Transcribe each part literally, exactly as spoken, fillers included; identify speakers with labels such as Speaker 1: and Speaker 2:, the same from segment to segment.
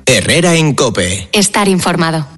Speaker 1: Herrera en COPE.
Speaker 2: Estar informado.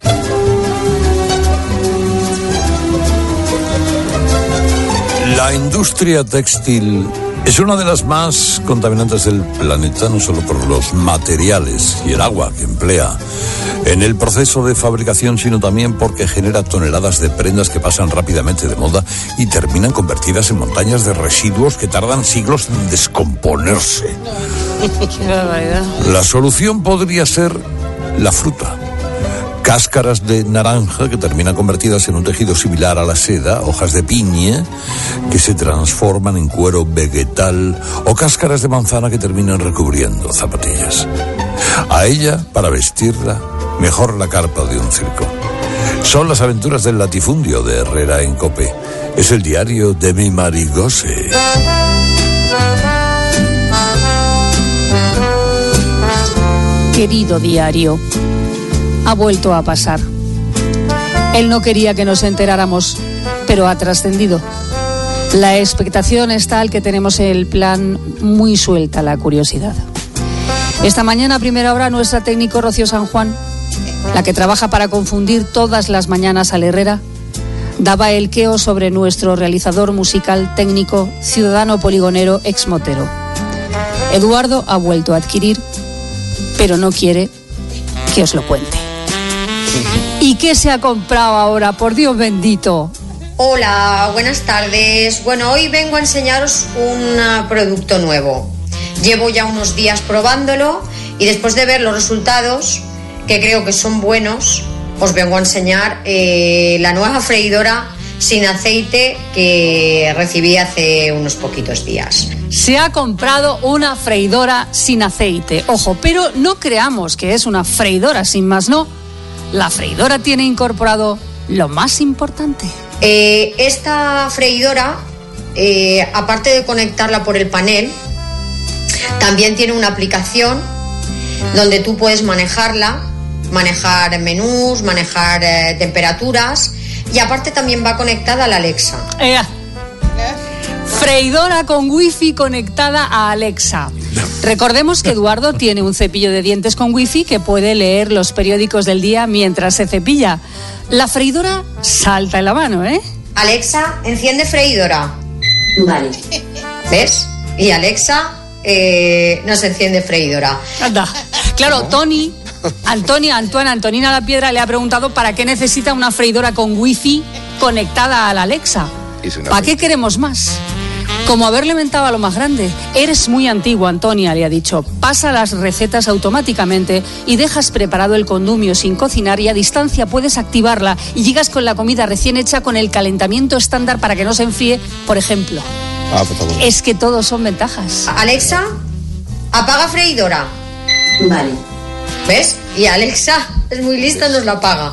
Speaker 3: La industria textil es una de las más contaminantes del planeta, no solo por los materiales y el agua que emplea en el proceso de fabricación, sino también porque genera toneladas de prendas que pasan rápidamente de moda y terminan convertidas en montañas de residuos que tardan siglos en descomponerse.
Speaker 4: Qué barbaridad.
Speaker 3: La solución podría ser la fruta. Cáscaras de naranja que terminan convertidas en un tejido similar a la seda, hojas de piña que se transforman en cuero vegetal o cáscaras de manzana que terminan recubriendo zapatillas. A ella, para vestirla, mejor la carpa de un circo. Son las aventuras del latifundio de Herrera en COPE. Es el diario de mi Marigose.
Speaker 4: Querido diario, ha vuelto a pasar. Él no quería que nos enteráramos, pero ha trascendido. La expectación es tal que tenemos el plan muy suelta la curiosidad. Esta mañana a primera hora nuestra técnico Rocío San Juan, la que trabaja para confundir todas las mañanas al Herrera, daba el queo sobre nuestro realizador musical, técnico, ciudadano poligonero, exmotero. Eduardo ha vuelto a adquirir, pero no quiere que os lo cuente. ¿Y qué se ha comprado ahora? Por Dios bendito.
Speaker 5: Hola, buenas tardes. Bueno, hoy vengo a enseñaros un producto nuevo. Llevo ya unos días probándolo y después de ver los resultados, que creo que son buenos, os vengo a enseñar eh, la nueva freidora sin aceite que recibí hace unos poquitos días.
Speaker 4: Se ha comprado una freidora sin aceite. Ojo, pero no creamos que es una freidora sin más, no. La freidora tiene incorporado lo más importante.
Speaker 5: Eh, esta freidora, eh, aparte de conectarla por el panel, también tiene una aplicación donde tú puedes manejarla, manejar menús, manejar eh, temperaturas, y aparte también va conectada a la Alexa.
Speaker 4: Eh, freidora con wifi conectada a Alexa. Recordemos que Eduardo tiene un cepillo de dientes con wifi que puede leer los periódicos del día mientras se cepilla. La freidora salta en la mano, ¿eh?
Speaker 5: Alexa, enciende freidora.
Speaker 6: Vale.
Speaker 5: ¿Ves? Y Alexa eh, no se enciende freidora.
Speaker 4: Anda. Claro, Tony, Antonia, Antoine, Antonina La Piedra le ha preguntado para qué necesita una freidora con wifi conectada a la Alexa. ¿Para qué queremos más? Como haberle mentado a lo más grande. Eres muy antigua, Antonia, le ha dicho. Pasa las recetas automáticamente y dejas preparado el condumio sin cocinar y a distancia puedes activarla y llegas con la comida recién hecha con el calentamiento estándar para que no se enfríe, por ejemplo.
Speaker 7: Ah, por favor.
Speaker 4: Es que todos son ventajas.
Speaker 5: Alexa, apaga freidora.
Speaker 6: Vale.
Speaker 5: ¿Ves? Y Alexa es muy lista, nos la apaga.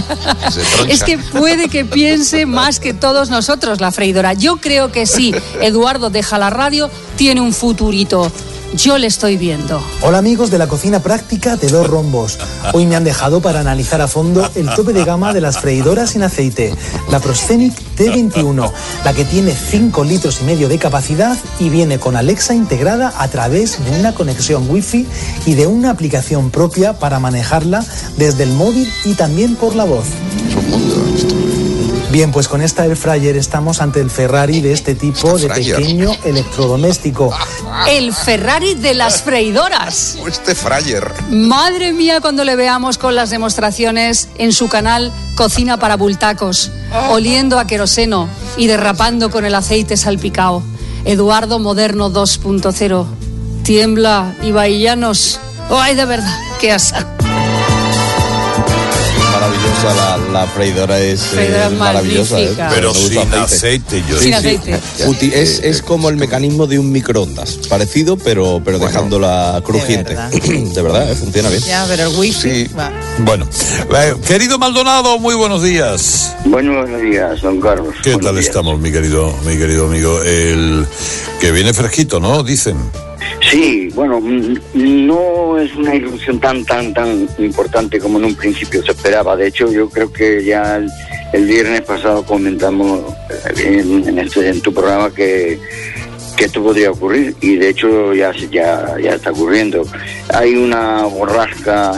Speaker 4: Es que puede que piense más que todos nosotros la freidora. Yo creo que sí. Eduardo deja la radio, tiene un futurito. Yo le estoy viendo.
Speaker 8: Hola amigos de la cocina práctica de dos rombos. Hoy me han dejado para analizar a fondo el tope de gama de las freidoras sin aceite. La Proscenic T veintiuno, la que tiene cinco litros y medio de capacidad y viene con Alexa integrada a través de una conexión wifi y de una aplicación propia para manejarla desde el móvil y también por la voz. Bien, pues con esta Air Fryer estamos ante el Ferrari de este tipo de pequeño electrodoméstico.
Speaker 4: El Ferrari de las freidoras.
Speaker 7: Este Fryer.
Speaker 4: Madre mía, cuando le veamos con las demostraciones en su canal Cocina para Bultacos, oliendo a queroseno y derrapando con el aceite salpicado. Eduardo Moderno dos punto cero. Tiembla, ibaillanos. ¡Ay, de verdad! ¡Qué asco!
Speaker 7: Maravillosa, la, la freidora es
Speaker 4: Freidora
Speaker 7: eh, maravillosa. ¿eh?
Speaker 3: Pero
Speaker 7: no
Speaker 3: sin
Speaker 7: usa
Speaker 3: aceite, yo
Speaker 4: Sin
Speaker 7: Sí,
Speaker 4: aceite.
Speaker 7: Uti- es, es como el mecanismo de un microondas, parecido, pero, pero
Speaker 9: Bueno,
Speaker 7: dejándola crujiente.
Speaker 9: verdad.
Speaker 7: De verdad, ¿eh? Funciona bien.
Speaker 9: Ya, pero el wifi.
Speaker 7: Sí.
Speaker 9: Va.
Speaker 3: Bueno, eh, querido Maldonado, muy buenos días.
Speaker 10: Buenos días, don Carlos.
Speaker 3: ¿Qué
Speaker 10: Buenos
Speaker 3: tal
Speaker 10: días.
Speaker 3: estamos, mi querido, mi querido amigo? El que viene fresquito, ¿no? Dicen.
Speaker 10: Sí, bueno, mm, no es una irrupción tan, tan, tan importante como en un principio se esperaba. De hecho, yo creo que ya el, el viernes pasado comentamos en, en, este, en tu programa que, que esto podría ocurrir y de hecho ya, ya, ya está ocurriendo. Hay una borrasca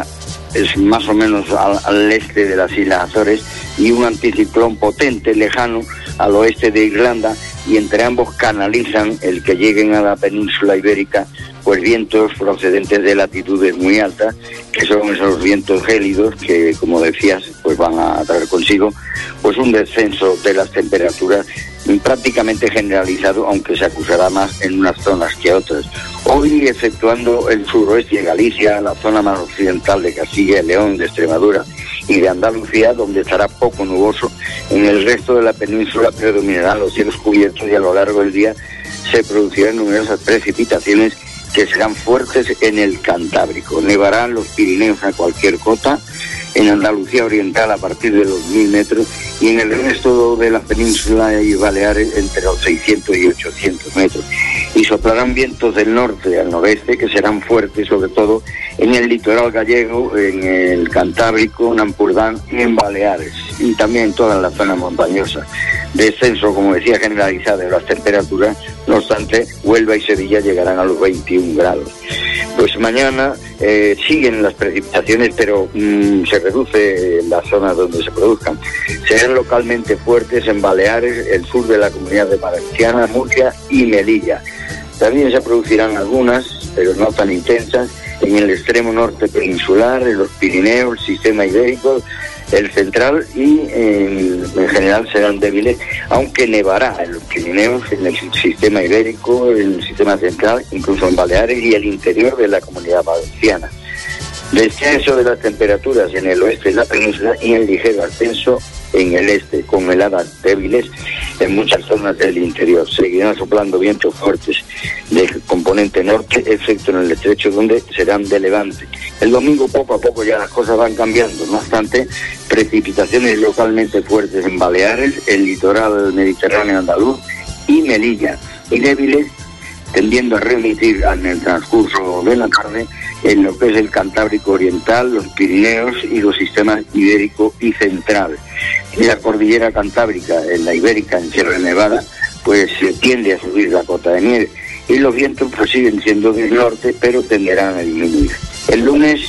Speaker 10: es más o menos al, al este de las Islas Azores, y un anticiclón potente, lejano, al oeste de Irlanda, y entre ambos canalizan el que lleguen a la península ibérica pues vientos procedentes de latitudes muy altas, que son esos vientos gélidos que, como decías, pues van a traer consigo pues un descenso de las temperaturas prácticamente generalizado, aunque se acusará más en unas zonas que otras. Hoy, exceptuando el suroeste de Galicia, la zona más occidental de Castilla y León, de Extremadura y de Andalucía, donde estará poco nuboso, en el resto de la península predominarán los cielos cubiertos y a lo largo del día se producirán numerosas precipitaciones que serán fuertes en el Cantábrico. Nevarán los Pirineos a cualquier cota, en Andalucía Oriental a partir de los mil metros y en el resto de la península y Baleares entre los seiscientos y ochocientos metros. Y soplarán vientos del norte al noreste que serán fuertes, sobre todo en el litoral gallego, en el Cantábrico, en Ampurdán y en Baleares, y también en toda la zona montañosa. Descenso, como decía, generalizado de las temperaturas, no obstante, Huelva y Sevilla llegarán a los veintiún grados. Pues mañana eh, siguen las precipitaciones, pero mmm, se reduce la zona donde se produzcan. Serán localmente fuertes en Baleares, el sur de la Comunidad de Valenciana, Murcia y Melilla. También se producirán algunas, pero no tan intensas, en el extremo norte peninsular, en los Pirineos, el sistema ibérico, el central, y en, en general serán débiles, aunque nevará en los Pirineos, en el sistema ibérico, en el sistema central, incluso en Baleares y el interior de la Comunidad Valenciana. Descenso de las temperaturas en el oeste de la península y en ligero ascenso en el este, con heladas débiles en muchas zonas del interior. Seguirán soplando vientos fuertes de componente norte, excepto en el estrecho, donde serán de levante. El domingo poco a poco ya las cosas van cambiando, no obstante, precipitaciones localmente fuertes en Baleares, el litoral mediterráneo andaluz y Melilla, y débiles tendiendo a remitir en el transcurso de la tarde en lo que es el Cantábrico Oriental, los Pirineos y los sistemas ibérico y central. En la cordillera cantábrica, en la ibérica, en Sierra Nevada, pues se tiende a subir la cota de nieve y los vientos pues siguen siendo del norte, pero tenderán a disminuir. El lunes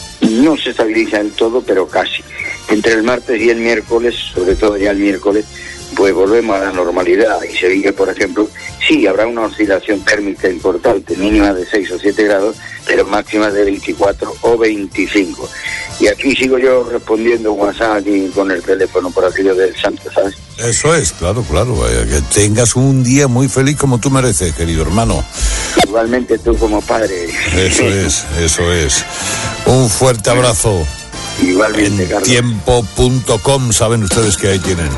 Speaker 10: no se estabiliza del todo, pero casi. Entre el martes y el miércoles, sobre todo ya el miércoles, pues volvemos a la normalidad. Y Sevilla, por ejemplo, sí habrá una oscilación térmica importante, mínima de seis o siete grados, pero máxima de veinticuatro o veinticinco. Y aquí sigo yo respondiendo WhatsApp y con el teléfono por aquello del santo, ¿sabes?
Speaker 3: Eso es, claro, claro. Que tengas un día muy feliz como tú mereces, querido hermano.
Speaker 10: Igualmente tú como padre.
Speaker 3: Eso es, eso es. Un fuerte abrazo.
Speaker 10: Igualmente,
Speaker 3: en
Speaker 10: Carlos.
Speaker 3: tiempo punto com, saben ustedes que ahí tienen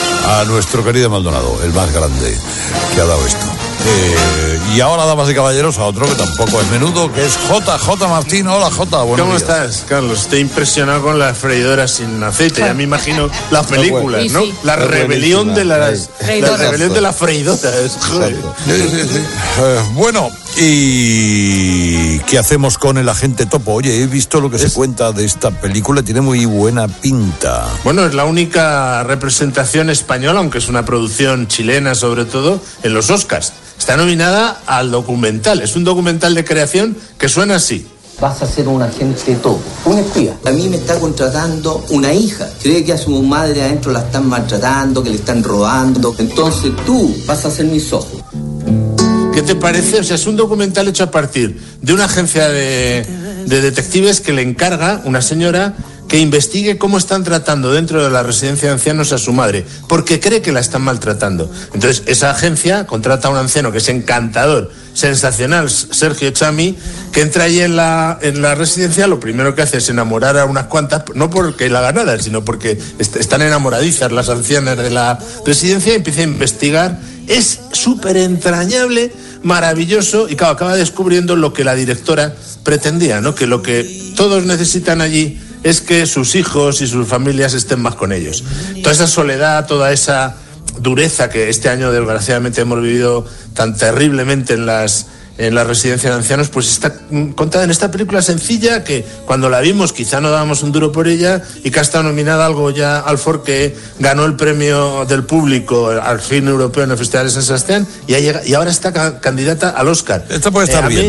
Speaker 3: a nuestro querido Maldonado, el más grande que ha dado esto. Eh, y ahora, damas y caballeros, a otro que tampoco es menudo, que es J. J. Martín. Hola, J. Buenos
Speaker 1: ¿Cómo
Speaker 3: días.
Speaker 1: estás, Carlos? Estoy impresionado con las freidoras sin aceite. Ya me imagino las películas, ¿no?
Speaker 4: Sí, sí.
Speaker 1: La rebelión de las
Speaker 4: Freidoras.
Speaker 1: la rebelión de las freidoras. Joder.
Speaker 3: Sí, sí, sí. Eh, bueno, ¿y qué hacemos con el agente Topo? Oye, he visto lo que se cuenta de esta película, tiene muy buena pinta.
Speaker 1: Bueno, es la única representación española, aunque es una producción chilena sobre todo, en los Oscars. Está nominada al documental. Es un documental de creación que suena así.
Speaker 2: Vas a ser un agente topo, un espía. A mí me está contratando una hija. Cree que a su madre adentro la están maltratando, que le están robando. Entonces tú vas a ser mis ojos.
Speaker 1: ¿Qué te parece? O sea, es un documental hecho a partir de una agencia de, de detectives que le encarga una señora que investigue cómo están tratando dentro de la residencia de ancianos a su madre, porque cree que la están maltratando. Entonces, esa agencia contrata a un anciano que es encantador, sensacional, Sergio Chami, que entra allí en la, en la residencia, lo primero que hace es enamorar a unas cuantas, no porque la haga nada, sino porque est- están enamoradizas las ancianas de la residencia, y empieza a investigar. Es súper entrañable, maravilloso, y claro, acaba descubriendo lo que la directora pretendía, ¿no? Que lo que todos necesitan allí es que sus hijos y sus familias estén más con ellos. Toda esa soledad, toda esa dureza que este año desgraciadamente hemos vivido tan terriblemente en las en la residencia de ancianos, pues está contada en esta película sencilla que cuando la vimos quizá no dábamos un duro por ella, y que ha estado nominada algo ya al Ford, que ganó el premio del público al cine europeo en el Festival de San Sebastián, y, ha llegado, y ahora está ca- candidata al Oscar.
Speaker 3: Esta puede estar
Speaker 1: Eh, a
Speaker 3: bien,
Speaker 1: mí,
Speaker 3: ¿no?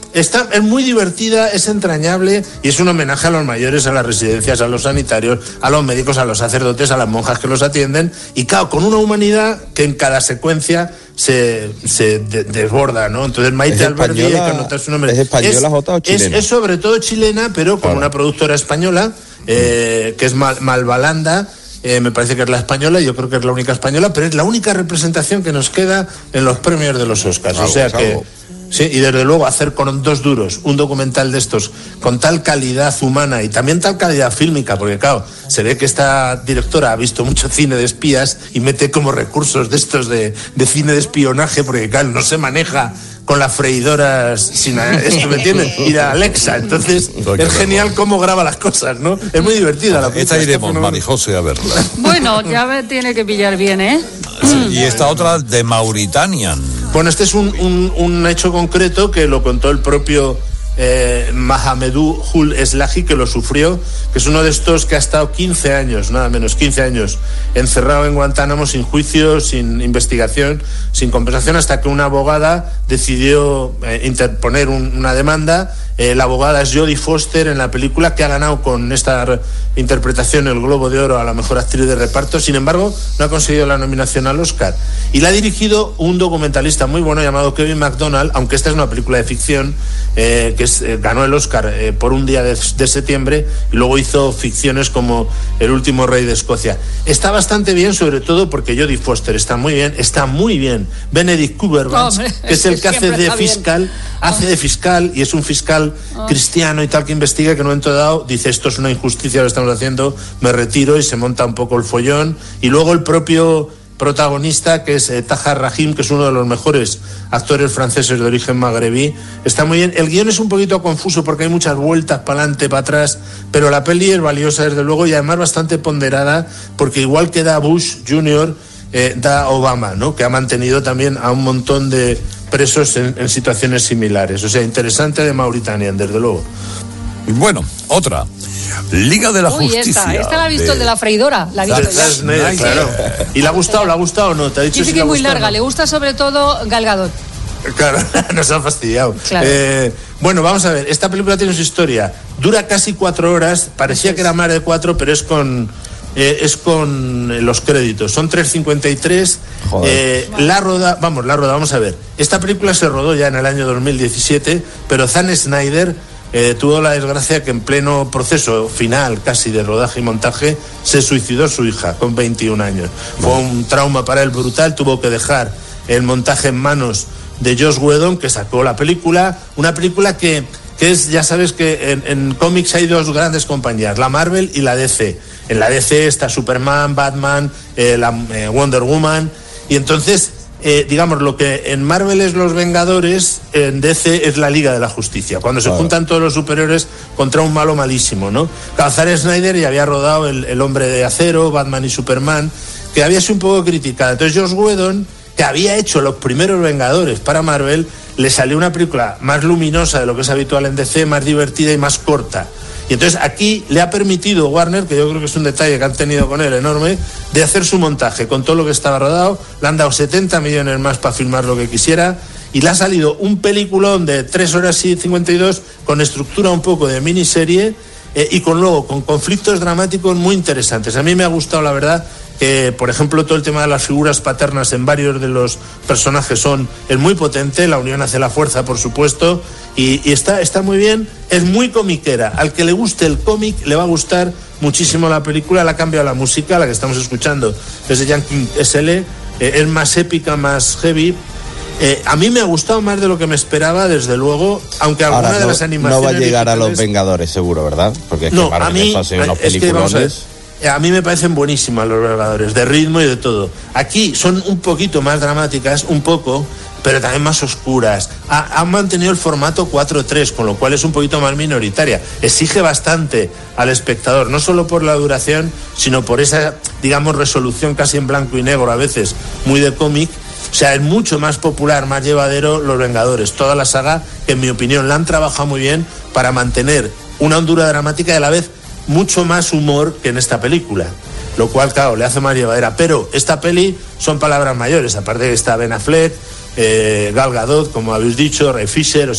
Speaker 1: está, es muy divertida, es entrañable y es un homenaje a los mayores, a las residencias, a los sanitarios, a los médicos, a los sacerdotes, a las monjas que los atienden, y claro, con una humanidad que en cada secuencia se, se de, desborda, ¿no? Entonces Maite Alberdi, hay que anotar su nombre.
Speaker 7: ¿Es española, Jota, o chilena?
Speaker 1: Es, es sobre todo chilena, pero con claro. una productora española, eh, que es Mal, Malvalanda. Eh, me parece que es la española, yo creo que es la única española, pero es la única representación que nos queda en los premios de los Oscars. Algo, o sea que algo. Sí, y desde luego hacer con dos duros un documental de estos con tal calidad humana y también tal calidad fílmica, porque claro, se ve que esta directora ha visto mucho cine de espías y mete como recursos de estos de, de cine de espionaje, porque claro, no se maneja con las freidoras sin esto, ¿me entiendes? Y la Alexa, entonces es genial cómo graba las cosas, ¿no? Es muy divertida la película.
Speaker 3: Esta iremos, Marijose, a verla.
Speaker 4: Bueno, ya me tiene que pillar bien, ¿eh?
Speaker 3: Sí, y esta otra de Mauritanian.
Speaker 1: Bueno, este es un, un, un hecho concreto que lo contó el propio eh, Mahamedou Hul Eslahi, que lo sufrió, que es uno de estos que ha estado quince años, nada menos, quince años, encerrado en Guantánamo sin juicio, sin investigación, sin compensación, hasta que una abogada decidió eh, interponer un, una demanda. Eh, la abogada es Jodie Foster en la película, que ha ganado con esta re- interpretación el Globo de Oro a la mejor actriz de reparto. Sin embargo, no ha conseguido la nominación al Oscar. Y la ha dirigido un documentalista muy bueno llamado Kevin MacDonald, aunque esta es una película de ficción, eh, que es, eh, ganó el Oscar eh, por Un día de, de septiembre, y luego hizo ficciones como El último rey de Escocia. Está bastante bien, sobre todo porque Jodie Foster está muy bien, está muy bien Benedict Cumberbatch, oh, que es el que hace de fiscal, bien. hace de fiscal y es un fiscal oh. cristiano y tal, que investiga, que en un momento dado dice: esto es una injusticia lo que estamos haciendo, me retiro, y se monta un poco el follón. Y luego el propio protagonista, que es eh, Tahar Rahim, que es uno de los mejores actores franceses de origen magrebí, está muy bien. El guión es un poquito confuso porque hay muchas vueltas para adelante, para atrás, pero la peli es valiosa desde luego, y además bastante ponderada, porque igual que da Bush junior, eh, da Obama, ¿no? Que ha mantenido también a un montón de presos en, en situaciones similares. O sea, interesante de Mauritania, desde luego.
Speaker 3: Bueno, otra. Liga de la
Speaker 4: Uy,
Speaker 3: Justicia.
Speaker 4: Esta, esta la ha visto
Speaker 3: de...
Speaker 4: el de la freidora. La ha visto ya.
Speaker 1: Snyder, claro. ¿Y le ha gustado? ¿Le ha gustado o no? ¿Te ha dicho
Speaker 4: Dice
Speaker 1: si
Speaker 4: que es
Speaker 1: le
Speaker 4: muy
Speaker 1: gustado,
Speaker 4: larga.
Speaker 1: no?
Speaker 4: Le gusta sobre todo Gal Gadot.
Speaker 1: Claro, nos ha fastidiado.
Speaker 4: Claro.
Speaker 1: Eh, bueno, vamos a ver. Esta película tiene su historia. Dura casi cuatro horas. Parecía que era más de cuatro, pero es con... Eh, es con los créditos, son tres cincuenta y tres. Eh, la roda, vamos, la roda, vamos a ver. Esta película se rodó ya en el año dos mil diecisiete, pero Zack Snyder eh, tuvo la desgracia que en pleno proceso final casi de rodaje y montaje se suicidó su hija con veintiún años. Fue un trauma para él brutal, tuvo que dejar el montaje en manos de Joss Whedon, que sacó la película, una película que, que es, ya sabes que en, en cómics hay dos grandes compañías, la Marvel y la D C. En la D C está Superman, Batman, eh, la, eh, Wonder Woman, y entonces, eh, digamos, lo que en Marvel es los Vengadores, en D C es la Liga de la Justicia, cuando se claro. juntan todos los superhéroes contra un malo malísimo, ¿no? Zack Snyder ya había rodado el, el Hombre de Acero, Batman y Superman, que había sido un poco criticada. Entonces Joss Whedon, que había hecho los primeros Vengadores para Marvel, le salió una película más luminosa de lo que es habitual en D C, más divertida y más corta. Y entonces aquí le ha permitido Warner, que yo creo que es un detalle que han tenido con él enorme, de hacer su montaje con todo lo que estaba rodado. Le han dado setenta millones más para filmar lo que quisiera, y le ha salido un peliculón de tres horas y cincuenta y dos con estructura un poco de miniserie, eh, y con luego con conflictos dramáticos muy interesantes. A mí me ha gustado, la verdad, que por ejemplo todo el tema de las figuras paternas en varios de los personajes son es muy potente. La unión hace la fuerza, por supuesto, y, y está, está muy bien. Es muy comiquera. Al que le guste el cómic le va a gustar muchísimo la película. Le ha cambiado la música, la que estamos escuchando desde Yankee S L, eh, es más épica, más heavy. Eh, a mí me ha gustado más de lo que me esperaba, desde luego, aunque alguna
Speaker 7: Ahora, no,
Speaker 1: de las animaciones...
Speaker 7: No va a llegar a los Vengadores, seguro, ¿verdad? Porque es
Speaker 1: no,
Speaker 7: que
Speaker 1: a mí,
Speaker 7: hace unos
Speaker 1: es que, vamos a ver,
Speaker 7: peliculones.
Speaker 1: a mí me parecen buenísimas los Vengadores, de ritmo y de todo. Aquí son un poquito más dramáticas, un poco, pero también más oscuras. Ha, han mantenido el formato cuatro tres, con lo cual es un poquito más minoritaria. Exige bastante al espectador, no solo por la duración, sino por esa, digamos, resolución casi en blanco y negro, a veces muy de cómic. O sea, es mucho más popular, más llevadero Los Vengadores. Toda la saga, que en mi opinión la han trabajado muy bien para mantener una hondura dramática y a la vez mucho más humor que en esta película. Lo cual, claro, le hace más llevadera. Pero esta peli son palabras mayores. Aparte de que está Ben Affleck, eh, Gal Gadot, como habéis dicho, Ray Fisher. O sea,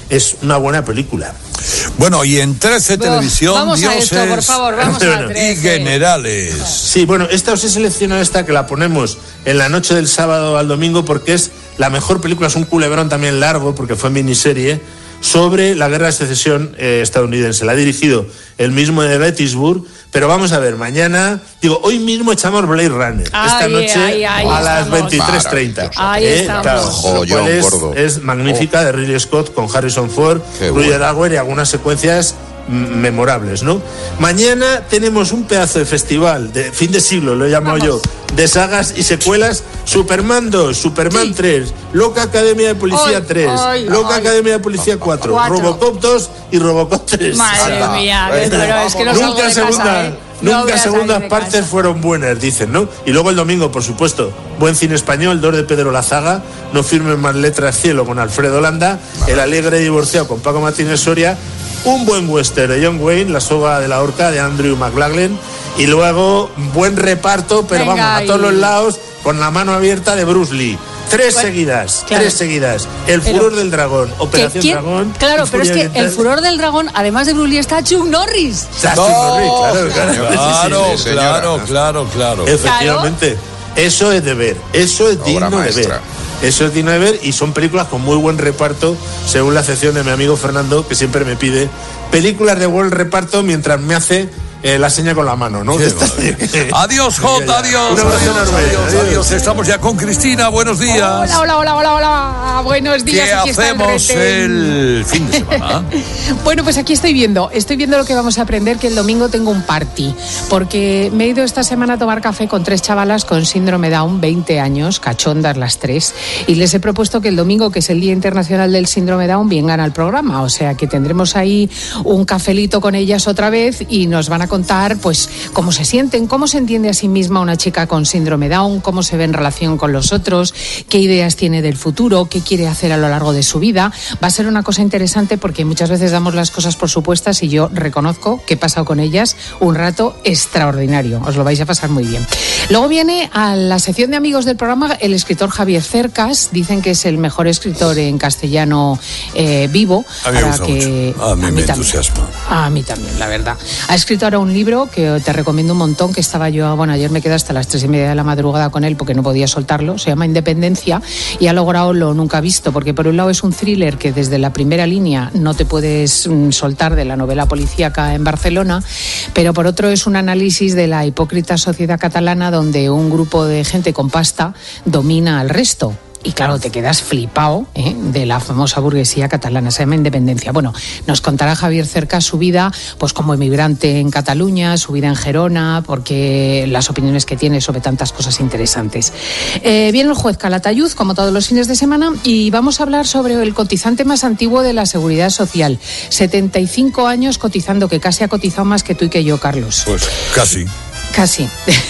Speaker 1: es una buena película.
Speaker 3: Bueno, y en trece Televisión,
Speaker 4: vamos
Speaker 3: Dioses
Speaker 4: a esto, por favor, vamos a trece.
Speaker 3: y Generales.
Speaker 1: Sí, bueno, esta os he seleccionado esta que la ponemos en la noche del sábado al domingo porque es la mejor película, es un culebrón también largo porque fue miniserie sobre la guerra de secesión eh, estadounidense. La ha dirigido el mismo de Gettysburg, pero vamos a ver, mañana, digo, hoy mismo echamos Blade Runner,
Speaker 4: Ay,
Speaker 1: esta noche
Speaker 4: ay, ay,
Speaker 1: a las
Speaker 4: estamos.
Speaker 1: veintitrés treinta.
Speaker 4: Ahí
Speaker 1: Eh,
Speaker 4: estamos.
Speaker 1: claro,
Speaker 7: Joyón,
Speaker 1: lo cual es,
Speaker 7: gordo.
Speaker 1: es magnífica, de Ridley Scott con Harrison Ford,
Speaker 7: Qué
Speaker 1: Roger
Speaker 7: bueno.
Speaker 1: Auer y algunas secuencias mm, memorables, ¿no? Mañana tenemos un pedazo de festival, de fin de siglo, lo he llamado yo, de sagas y secuelas. Superman dos, Superman
Speaker 4: Sí.
Speaker 1: tres, Loca Academia de Policía
Speaker 4: Ay,
Speaker 1: tres,
Speaker 4: ay,
Speaker 1: Loca
Speaker 4: ay.
Speaker 1: Academia de Policía cuatro,
Speaker 4: Cuatro.
Speaker 1: Robocop dos y Robocop tres.
Speaker 4: Madre
Speaker 1: Anda.
Speaker 4: mía,
Speaker 1: Bueno,
Speaker 4: pero es que no salgo
Speaker 1: nunca
Speaker 4: de casa,
Speaker 1: segunda-
Speaker 4: ¿eh? No voy
Speaker 1: Nunca
Speaker 4: a salir
Speaker 1: segundas
Speaker 4: de
Speaker 1: partes
Speaker 4: casa.
Speaker 1: fueron buenas, dicen, ¿no? Y luego el domingo, por supuesto, buen cine español, dos de Pedro Lazaga, No firmen más letras cielo con Alfredo Landa, El alegre divorciado con Paco Martínez Soria, un buen western de John Wayne, La soga de la horca de Andrew McLaglen, y luego buen reparto, pero
Speaker 4: Venga,
Speaker 1: vamos, a todos
Speaker 4: y-
Speaker 1: los lados, con la mano abierta de Bruce Lee. Tres
Speaker 4: Bueno,
Speaker 1: seguidas,
Speaker 4: claro.
Speaker 1: tres seguidas. El
Speaker 4: Pero-
Speaker 1: furor del dragón, Operación
Speaker 4: ¿Quién?
Speaker 1: Dragón.
Speaker 4: Claro, pero es
Speaker 1: Furia
Speaker 4: que
Speaker 1: Oriental.
Speaker 4: el furor del dragón, además de Bruce Lee, está Chuck Norris.
Speaker 1: Justin Norris, claro, claro.
Speaker 3: Claro,
Speaker 7: Sí, sí, señora.
Speaker 3: claro, claro, claro.
Speaker 1: Efectivamente, eso es de ver, eso es
Speaker 7: Obra
Speaker 1: digno de
Speaker 7: maestra.
Speaker 1: ver. Eso es digno de ver y son películas con muy buen reparto, según la sección de mi amigo Fernando, que siempre me pide películas de buen reparto mientras me hace eh, la seña con la mano, ¿no?
Speaker 3: Qué maravilla. Adiós, Jota, adiós.
Speaker 1: Un abrazo
Speaker 3: adiós,
Speaker 1: enorme,
Speaker 3: adiós,
Speaker 1: adiós.
Speaker 3: adiós. Estamos ya con Cristina, buenos días.
Speaker 4: Hola, hola, hola, hola, hola. Buenos días.
Speaker 3: ¿Qué
Speaker 4: aquí está el
Speaker 3: hacemos
Speaker 4: retén.
Speaker 3: el fin de semana?
Speaker 9: Bueno, pues aquí estoy viendo, estoy viendo lo que vamos a aprender, que el domingo tengo un party, porque me he ido esta semana a tomar café con tres chavalas con síndrome Down, veinte años, cachondas las tres, y les he propuesto que el domingo, que es el Día Internacional del Síndrome Down, vengan al programa, o sea que tendremos ahí un cafelito con ellas otra vez y nos van a contar, pues, cómo se sienten, cómo se entiende a sí misma una chica con síndrome Down, cómo se ve en relación con los otros, qué ideas tiene del futuro, qué quiere hacer a lo largo de su vida. Va a ser una cosa interesante porque muchas veces damos las cosas por supuestas y yo reconozco que he pasado con ellas un rato extraordinario. Os lo vais a pasar muy bien. Luego viene a la sección de amigos del programa el escritor Javier Cercas. Dicen que es el mejor escritor en castellano eh, vivo.
Speaker 3: A mí me
Speaker 9: Para
Speaker 3: gusta
Speaker 9: que-
Speaker 3: mucho. A mí me
Speaker 9: también.
Speaker 3: entusiasma.
Speaker 9: A mí también, la verdad. Ha escrito ahora un libro que te recomiendo un montón, que estaba yo, bueno, ayer me quedé hasta las tres y media de la madrugada con él porque no podía soltarlo. Se llama Independencia y ha logrado lo nunca visto, porque por un lado es un thriller que desde la primera línea no te puedes mm, soltar de la novela policíaca en Barcelona, pero por otro es un análisis de la hipócrita sociedad catalana donde un grupo de gente con pasta domina al resto. Y claro, te quedas flipado ¿eh? de la famosa burguesía catalana, se llama Independencia. Bueno, nos contará Javier Cercas su vida pues como emigrante en Cataluña, su vida en Gerona, porque las opiniones que tiene sobre tantas cosas interesantes. Eh, viene el juez Calatayud, como todos los fines de semana, y vamos a hablar sobre el cotizante más antiguo de la Seguridad Social. setenta y cinco años cotizando, que casi ha cotizado más que tú y que yo, Carlos.
Speaker 3: Pues casi,
Speaker 9: Casi.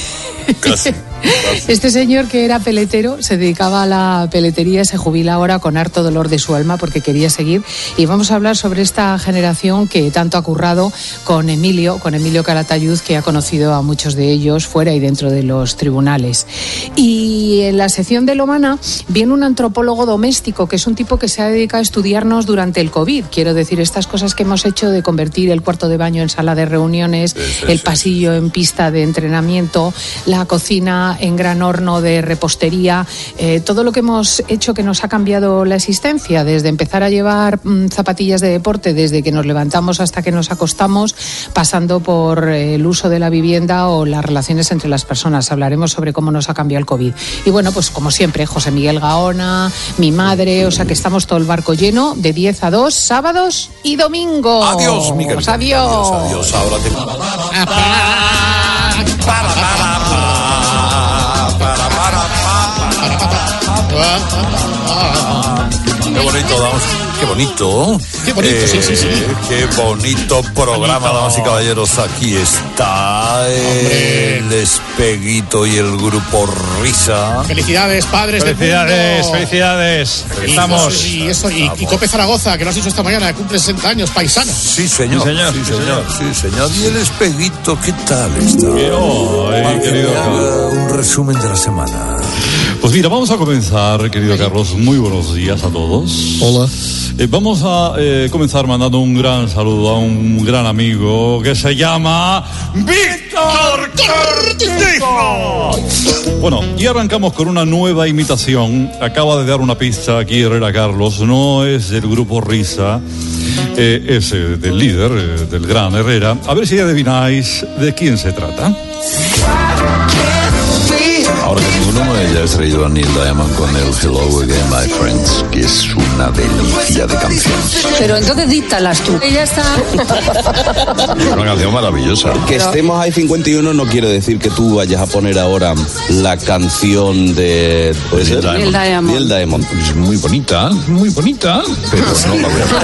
Speaker 3: casi.
Speaker 9: Este señor, que era peletero, se dedicaba a la peletería, se jubila ahora con harto dolor de su alma porque quería seguir. Y vamos a hablar sobre esta generación que tanto ha currado con Emilio, con Emilio Calatayud, que ha conocido a muchos de ellos fuera y dentro de los tribunales. Y en la sección de Lomana viene un antropólogo doméstico, que es un tipo que se ha dedicado a estudiarnos durante el COVID. Quiero decir, estas cosas que hemos hecho de convertir el cuarto de baño en sala de reuniones,
Speaker 3: Sí, sí,
Speaker 9: el
Speaker 3: sí.
Speaker 9: pasillo en pista de entrenamiento, la cocina en gran horno de repostería, eh, todo lo que hemos hecho que nos ha cambiado la existencia, desde empezar a llevar mm, zapatillas de deporte desde que nos levantamos hasta que nos acostamos, pasando por eh, el uso de la vivienda o las relaciones entre las personas. Hablaremos sobre cómo nos ha cambiado el COVID. Y bueno, pues como siempre, José Miguel Gaona, mi madre, o sea que estamos todo el barco lleno de diez a dos, sábados y domingos.
Speaker 3: Adiós, Miguel.
Speaker 9: Adiós.
Speaker 3: Adiós, adiós. Ahora te... Qué bonito, damas. Qué bonito.
Speaker 11: Qué bonito, sí, sí, sí.
Speaker 3: Qué bonito programa, damas y caballeros. Aquí está el Espeguito y el grupo Risa.
Speaker 11: Felicidades, padres del
Speaker 12: Felicidades,
Speaker 11: mundo.
Speaker 12: felicidades.
Speaker 11: Y,
Speaker 12: Estamos.
Speaker 11: y eso, y, y Cope Zaragoza, que lo has dicho esta mañana, cumple sesenta años, paisano.
Speaker 3: Sí, señor.
Speaker 12: Sí, señor,
Speaker 3: Sí,
Speaker 12: sí,
Speaker 3: señor. Sí, señor. Y el Espeguito, ¿qué tal está?
Speaker 12: Yo, eh,
Speaker 3: Para que
Speaker 12: querido
Speaker 3: me haga
Speaker 12: Carlos.
Speaker 3: un resumen de la semana.
Speaker 12: Pues mira, vamos a comenzar, querido Carlos. Muy buenos días a todos.
Speaker 3: Carlos.
Speaker 12: Hola.
Speaker 3: Eh, vamos a eh, comenzar mandando un gran saludo a un gran amigo que se llama Víctor Cortijo. Bueno, y arrancamos con una nueva imitación. Acaba de dar una pista aquí Herrera Carlos. No es del grupo Risa, eh, es eh, del líder, eh, del gran Herrera. A ver si adivináis de quién se trata. Ahora que ninguno de ellas ha traído a Neil Diamond con el Hello Again My Friends, que es una delicia de canción.
Speaker 4: Pero entonces díctalas tú. Ella está...
Speaker 3: Una canción maravillosa.
Speaker 7: Que estemos ahí cincuenta y uno no quiere decir que tú vayas a poner ahora la canción de... ¿Puede ser?
Speaker 4: Neil Diamond.
Speaker 7: Neil Diamond.
Speaker 3: Es muy bonita, muy bonita, pero no la voy a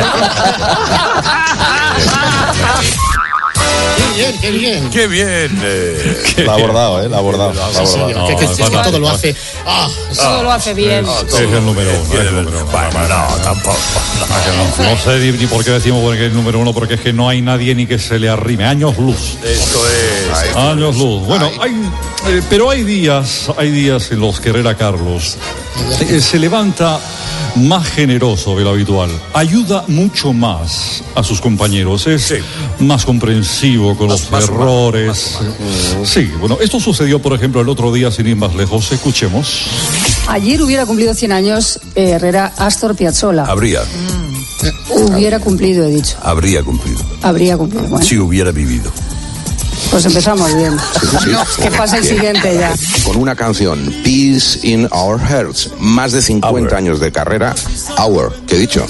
Speaker 3: poner.
Speaker 11: Qué bien, qué bien.
Speaker 3: ¡Qué bien! Eh, qué
Speaker 7: la ha abordado, ¿eh? La ha abordado. La ha abordado.
Speaker 11: Sí, que, que, que, que todo lo hace. Ah,
Speaker 4: todo lo hace bien.
Speaker 3: Es el número uno. Es el número uno. Bueno, no, tampoco. No, no sé ni, ni por qué decimos que es el número uno, porque es que no hay nadie ni que se le arrime. Años luz.
Speaker 1: Esto es.
Speaker 3: Años luz. Bueno, hay, eh, pero hay días, hay días en los que Herrera Carlos eh, se levanta más generoso de lo habitual, ayuda mucho más a sus compañeros, es sí. más comprensivo con más, los más errores. Humano, más humano. Sí, bueno, esto sucedió, por ejemplo, el otro día, sin ir más lejos. Escuchemos.
Speaker 4: Ayer hubiera cumplido cien años eh, Herrera Astor Piazzolla.
Speaker 3: Habría.
Speaker 4: Mm. Hubiera cumplido, he dicho.
Speaker 3: Habría cumplido.
Speaker 4: Habría cumplido, bueno.
Speaker 3: Si hubiera vivido.
Speaker 4: Pues empezamos bien. Sí, sí. Que pase el siguiente ya.
Speaker 13: Con una canción, Peace in Our Hearts, más de cincuenta Hour. años de carrera. Hour, ¿qué he dicho?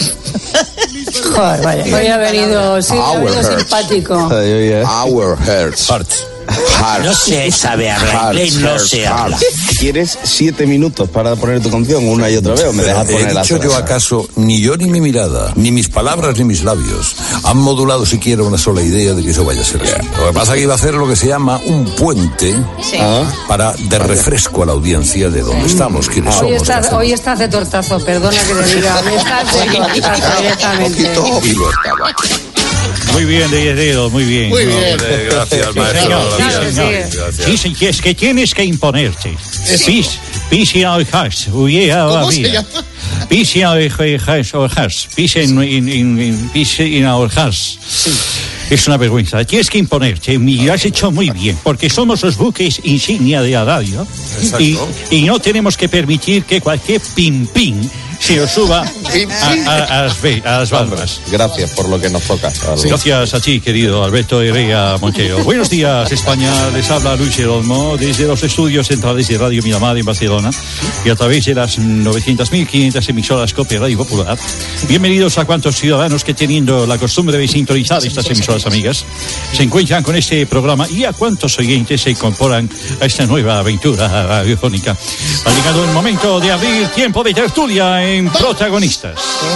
Speaker 4: Joder, vaya. Hoy ha venido, sí, ha venido simpático.
Speaker 13: Our Hearts.
Speaker 3: Hearts.
Speaker 13: Hearts.
Speaker 14: No se sabe hablar inglés, no se habla.
Speaker 7: ¿Quieres siete minutos para poner tu canción una y otra vez o me dejas poner la
Speaker 3: ¿He dicho yo acaso, ni yo ni mi mirada, ni mis palabras ni mis labios han modulado siquiera una sola idea de que eso vaya a ser así? Lo que pasa es que iba a hacer lo que se llama un puente sí. para de refresco a la audiencia de donde estamos, quienes
Speaker 4: hoy
Speaker 3: somos.
Speaker 4: Está, hoy está de tortazo, perdona que te diga. Hoy está de tortazo directamente.
Speaker 13: Y lo estaba.
Speaker 15: Muy bien, de diez dedos, muy bien.
Speaker 11: Muy bien.
Speaker 1: No, gracias, maestro.
Speaker 15: Señor,
Speaker 4: claro,
Speaker 15: sí, señor.
Speaker 4: sí.
Speaker 15: Sí, sí, es que tienes que imponerte. Peace, peace in our hearts.
Speaker 11: ¿Cómo se llama?
Speaker 15: Peace in our hearts. Peace in, in, in, peace in our hearts. Sí. Es una vergüenza. Tienes que imponerte. Y lo has hecho muy bien, porque somos los buques insignia de la radio. Y, y no tenemos que permitir que cualquier pim pim se os suba a, a, a, las, a las barbas.
Speaker 7: Gracias por lo que nos toca.
Speaker 15: Sí. Gracias a ti, querido Alberto Herrera Montero. Buenos días, España. Les habla Luis Olmo desde los estudios centrales de Radio Miramar en Barcelona y a través de las novecientas mil quinientas emisoras Cope Radio Popular. Bienvenidos a cuantos ciudadanos que, teniendo la costumbre de sintonizar estas emisoras amigas, se encuentran con este programa y a cuantos oyentes se incorporan a esta nueva aventura radiofónica. Ha llegado el momento de abrir tiempo de tertulia en Protagonistas.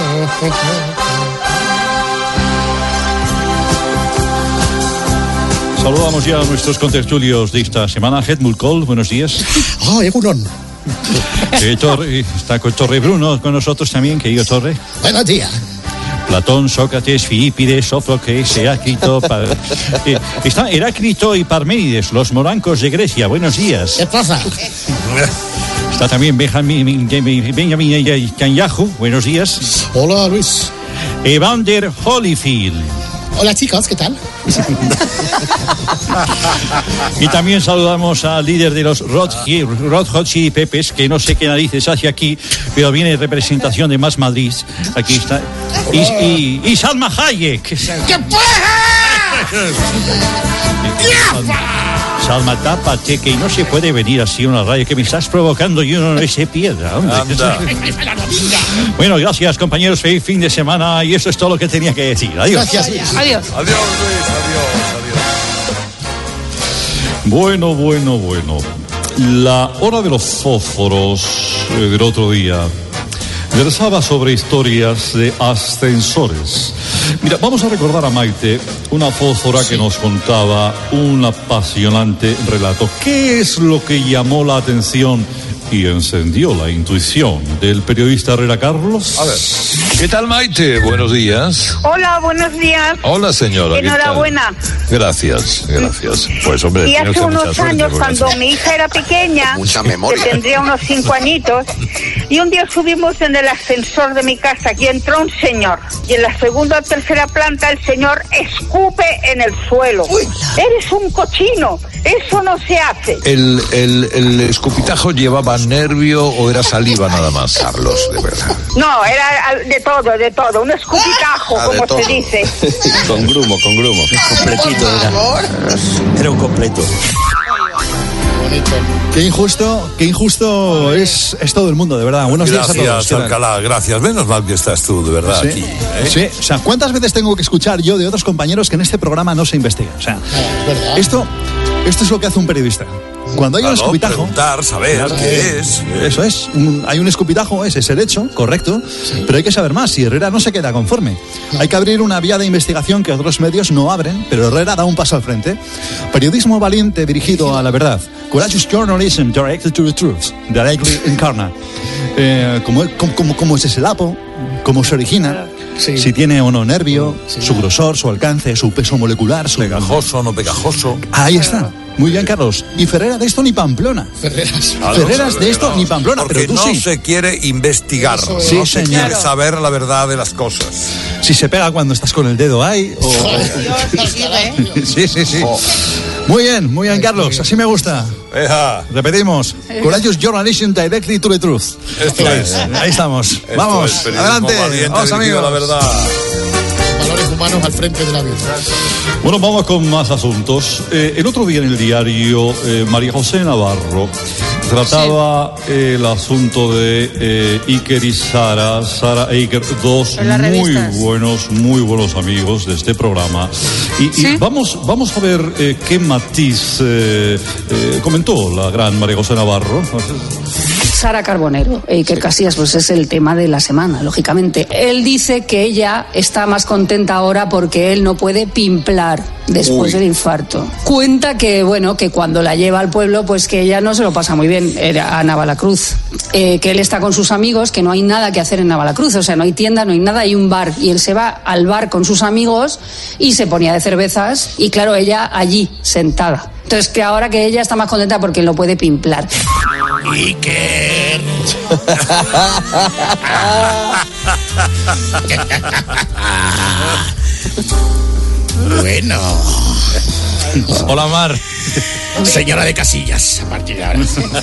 Speaker 15: Saludamos ya a nuestros contertulios de esta semana. Helmut Kohl, buenos días.
Speaker 11: Ah, Egunon.
Speaker 15: Eh, Torre, está con Torre Bruno con nosotros también, querido Torre.
Speaker 11: Buenos días.
Speaker 15: Platón, Sócrates, Filipides, Sófocles, Heráclito, pa, eh, está Heráclito y Parménides, los morancos de Grecia. Buenos días.
Speaker 11: ¿Qué pasa?
Speaker 15: Está también Benjamín Benjamín Netanyahu. Buenos días.
Speaker 11: Hola, Luis.
Speaker 15: Evander Holyfield.
Speaker 11: Hola, chicos, ¿qué tal?
Speaker 15: Y también saludamos al líder de los Red Hot Chili Peppers, que no sé qué narices hace aquí, pero viene en representación de Más Madrid. Aquí está. Y, y, y Salma Hayek.
Speaker 11: ¡Qué paja!
Speaker 15: Salma, tápate, que no se puede venir así a una radio, que me estás provocando y uno no se pierda. Bueno, gracias, compañeros. Feliz fin de semana y eso es todo lo que tenía que decir. Adiós.
Speaker 11: Gracias, Luis.
Speaker 4: Adiós.
Speaker 1: Adiós, Luis, adiós, adiós.
Speaker 3: Bueno, bueno, bueno. La hora de los fósforos eh, del otro día versaba sobre historias de ascensores. Mira, vamos a recordar a Maite, una fósfora sí. que nos contaba un apasionante relato. ¿Qué es lo que llamó la atención
Speaker 15: y encendió la intuición del periodista Herrera Carlos.
Speaker 3: A ver, ¿qué tal, Maite? Buenos días.
Speaker 12: Hola, buenos días.
Speaker 3: Hola, señora.
Speaker 12: Enhorabuena.
Speaker 3: Gracias, gracias. Pues, hombre,
Speaker 12: y hace
Speaker 3: usted
Speaker 12: unos
Speaker 3: mucha
Speaker 12: años,
Speaker 3: suerte,
Speaker 12: cuando
Speaker 3: gracias.
Speaker 12: mi hija era pequeña,
Speaker 3: Mucha memoria.
Speaker 12: que tendría unos cinco añitos, y un día subimos en el ascensor de mi casa y entró un señor, y en la segunda o tercera planta el señor escupe en el suelo. Uy. Eres un cochino, eso no se hace.
Speaker 3: ¿El, el, el escupitajo llevaba nervio o era saliva nada más? Carlos, de verdad.
Speaker 12: No, era de todo, de todo, un escupitajo,
Speaker 7: Ah, de
Speaker 12: como
Speaker 7: todo.
Speaker 12: se dice.
Speaker 7: Con grumo, con grumo.
Speaker 14: Completito era. Era un completo.
Speaker 16: Qué injusto, qué injusto es, es todo el mundo, de verdad. Buenos
Speaker 3: Gracias,
Speaker 16: días a todos. ¿Qué tal?
Speaker 3: Alcalá, gracias. Menos mal que estás tú, de verdad,
Speaker 16: Sí,
Speaker 3: aquí. ¿eh?
Speaker 16: sí. O sea, ¿cuántas veces tengo que escuchar yo de otros compañeros que en este programa no se investiga? O sea, esto, esto es lo que hace un periodista. Cuando hay un
Speaker 3: Claro,
Speaker 16: escupitajo...
Speaker 3: preguntar, saber qué es.
Speaker 16: Eso es, un- hay un escupitajo, ese es el hecho, correcto, pero hay que saber más y Herrera no se queda conforme. Hay que abrir una vía de investigación que otros medios no abren, pero Herrera da un paso al frente. Periodismo valiente dirigido a la verdad. Courageous journalism directly to the truth. Directly encarna. Eh, ¿cómo, cómo, cómo- cómo es ese lapo? ¿Cómo se origina? Si tiene o no nervio, su grosor, su alcance, su peso molecular, su...
Speaker 3: Pegajoso, no pegajoso.
Speaker 16: Ahí está. Muy bien, Carlos. Y Ferrera de esto ni Pamplona.
Speaker 11: Ferreras.
Speaker 16: Ferreras de esto ni Pamplona,
Speaker 3: Porque
Speaker 16: pero tú
Speaker 3: no
Speaker 16: sí.
Speaker 3: se quiere investigar,
Speaker 16: Eso
Speaker 3: no
Speaker 16: es.
Speaker 3: se
Speaker 16: Sí, señor.
Speaker 3: quiere saber la verdad de las cosas.
Speaker 16: Si se pega cuando estás con el dedo ahí o... Sí, sí, sí. Muy bien, muy bien, Carlos. Así me gusta. Repetimos. Courageous journalism directly to the truth.
Speaker 3: Esto es.
Speaker 16: Ahí estamos.
Speaker 3: Esto
Speaker 16: Vamos,
Speaker 3: es periodismo
Speaker 16: adelante.
Speaker 3: valiente,
Speaker 16: Vamos,
Speaker 3: dirigido
Speaker 16: amigos.
Speaker 3: a la verdad.
Speaker 11: Valores humanos al frente de la vida.
Speaker 15: Bueno, vamos con más asuntos. Eh, el otro día en el diario, eh, María José Navarro trataba eh, el asunto de eh, Iker y Sara, Sara e Iker, dos
Speaker 4: En las
Speaker 15: muy
Speaker 4: revistas.
Speaker 15: buenos, muy buenos amigos de este programa. Y, y
Speaker 4: ¿Sí?
Speaker 15: vamos, vamos a ver eh, qué matiz eh, eh, comentó la gran María José Navarro.
Speaker 4: Sara Carbonero e Iker Casillas, pues es el tema de la semana, lógicamente. Él dice que ella está más contenta ahora porque él no puede pimplar después
Speaker 13: Uy.
Speaker 4: del infarto. Cuenta que, bueno, que cuando la lleva al pueblo, pues que ella no se lo pasa muy bien, era a Navalacruz. Eh, que él está con sus amigos, que no hay nada que hacer en Navalacruz, o sea, no hay tienda, no hay nada, hay un bar. Y él se va al bar con sus amigos y se ponía de cervezas y, claro, ella allí, sentada. Entonces, que ahora que ella está más contenta porque él no puede pimplar.
Speaker 11: Iker. Bueno.
Speaker 3: Hola, Mar.
Speaker 11: Señora de Casillas, a partir de ahora.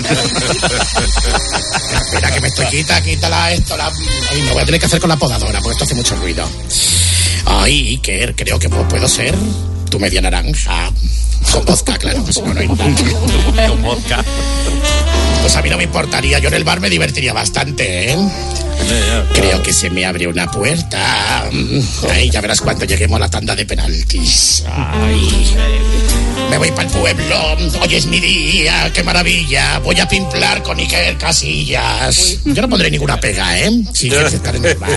Speaker 11: Espera que me estoy quita, quítala esto. La... Ay, me voy a tener que hacer con la podadora porque esto hace mucho ruido. Ay, Iker, creo que puedo ser tu media naranja. Con vodka, claro, pues no, no hay nada. Con vodka. Pues a mí no me importaría, yo en el bar me divertiría bastante, ¿eh? Creo que se me abre una puerta. Ay, ya verás cuando lleguemos a la tanda de penaltis. Ay, me voy para el pueblo. Hoy es mi día, qué maravilla. Voy a pimplar con Iker Casillas. Yo no pondré ninguna pega, ¿eh? Si quieres estar en el bar.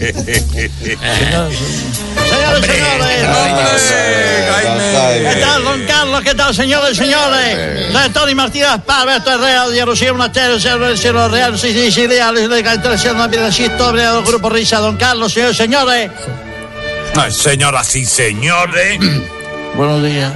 Speaker 17: Señores, señores. ¿Qué tal, don Carlos? ¿Qué tal, señores y señores? Soy Tony Martínez Alberto Herrera, de Rocío Monasterio, Cielo Real, Sicilia, de Castellón, de Pedacito, del Grupo Risa, don Carlos, señores y señores.
Speaker 3: Ay, señoras y señores.
Speaker 17: Buenos días.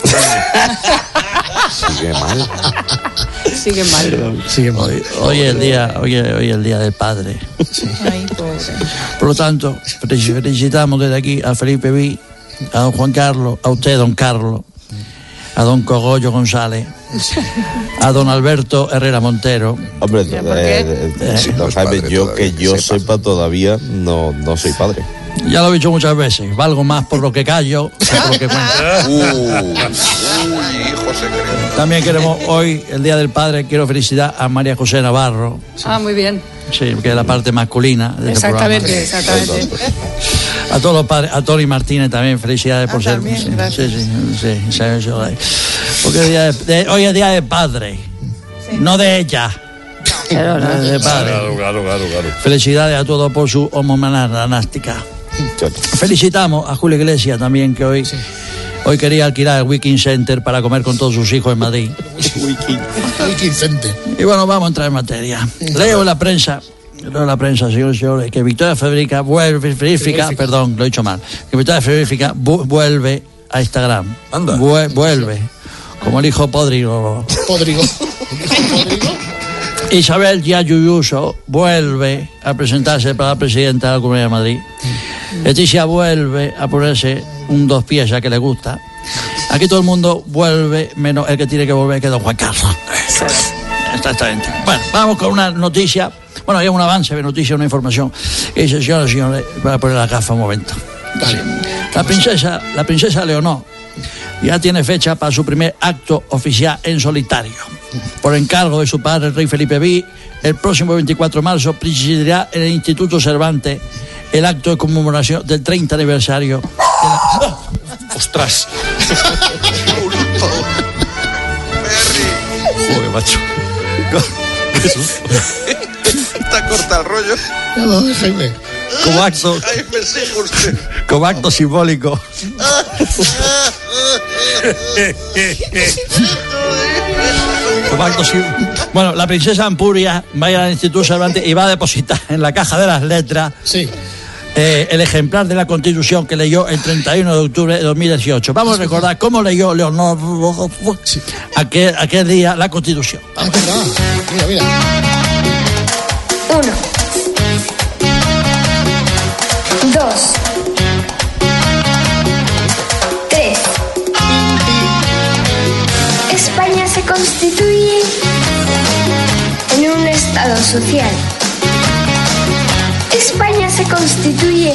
Speaker 13: Sigue mal.
Speaker 4: Sigue mal.
Speaker 17: Sigue mal. Hoy, hoy es el día, hoy, es- hoy es el día del padre. Por lo tanto, felicitamos desde aquí a Felipe Vi, a don Juan Carlos, a usted, don Carlos, a don Cogollo González, a don Alberto Herrera Montero.
Speaker 7: Hombre,
Speaker 17: qué?
Speaker 7: eh, eh,
Speaker 17: Eh,
Speaker 7: don Jaime,
Speaker 13: padre
Speaker 7: yo
Speaker 13: todavía,
Speaker 7: que yo
Speaker 13: que sepa.
Speaker 7: sepa todavía no, no soy padre.
Speaker 17: Ya lo he dicho muchas veces, valgo más por lo que callo que por lo que cuento.
Speaker 13: Uh, uy, hijo secreto.
Speaker 17: También queremos hoy, el Día del Padre, quiero felicitar a María José Navarro,
Speaker 4: Ah, muy bien.
Speaker 17: sí, que es la parte masculina de este
Speaker 4: Exactamente,
Speaker 17: programa.
Speaker 4: exactamente.
Speaker 17: A todos los padres, a Tony Martínez también, felicidades por
Speaker 4: Ah,
Speaker 17: ser.
Speaker 4: también,
Speaker 17: sí,
Speaker 4: gracias.
Speaker 17: sí, sí, sí, sí, sí, sí. Porque el día de- de- hoy es Día del Padre, no de ella.
Speaker 4: Claro, no.
Speaker 17: De padre.
Speaker 3: Claro, claro, claro, claro.
Speaker 17: Felicidades a todos por su homonanástica. Felicitamos a Julio Iglesias también, que hoy, hoy quería alquilar el Wiking Center para comer con todos sus hijos en Madrid.
Speaker 11: Wiki. Wikicente.
Speaker 17: Y bueno, vamos a entrar en materia. Leo en la prensa, leo en la prensa, señores y señores, que Victoria Federica vuelve, Federica, perdón, lo he dicho mal, que Victoria Federica vu- vuelve a Instagram.
Speaker 3: Anda.
Speaker 17: Vu- vuelve, como el hijo podrido.
Speaker 11: Podrigo. ¿Podrigo?
Speaker 17: Isabel Díaz Ayuso vuelve a presentarse para la presidenta de la Comunidad de Madrid. Leticia vuelve a ponerse un dos piezas que le gusta. Aquí todo el mundo vuelve, menos el que tiene que volver, que es don Juan Carlos. Exactamente. Bueno, vamos con una noticia. Bueno, hay un avance de noticia, una información. Que dice, señoras y señores, voy a poner la gafa un momento. Sí. La princesa, la princesa Leonor ya tiene fecha para su primer acto oficial en solitario. Por encargo de su padre, el rey Felipe segundo, el próximo veinticuatro de marzo presidirá en el Instituto Cervantes el acto de conmemoración del treinta aniversario de la...
Speaker 3: ¡Ostras! Joder, macho.
Speaker 13: Está corta el rollo.
Speaker 11: No, Jaime.
Speaker 17: Como acto,
Speaker 13: Jaime, sigue usted.
Speaker 17: como acto simbólico. Como acto sim- Bueno, la princesa Ampuria va a ir al Instituto Cervantes y va a depositar en la caja de las letras
Speaker 11: Sí.
Speaker 17: eh, el ejemplar de la Constitución que leyó el treinta y uno de octubre de dos mil dieciocho. Vamos a recordar cómo leyó Leonor aquel, aquel día la Constitución.
Speaker 11: Ah, es verdad. Mira, mira.
Speaker 18: Uno. Dos. Tres. España se constituye en un Estado social. España se constituye.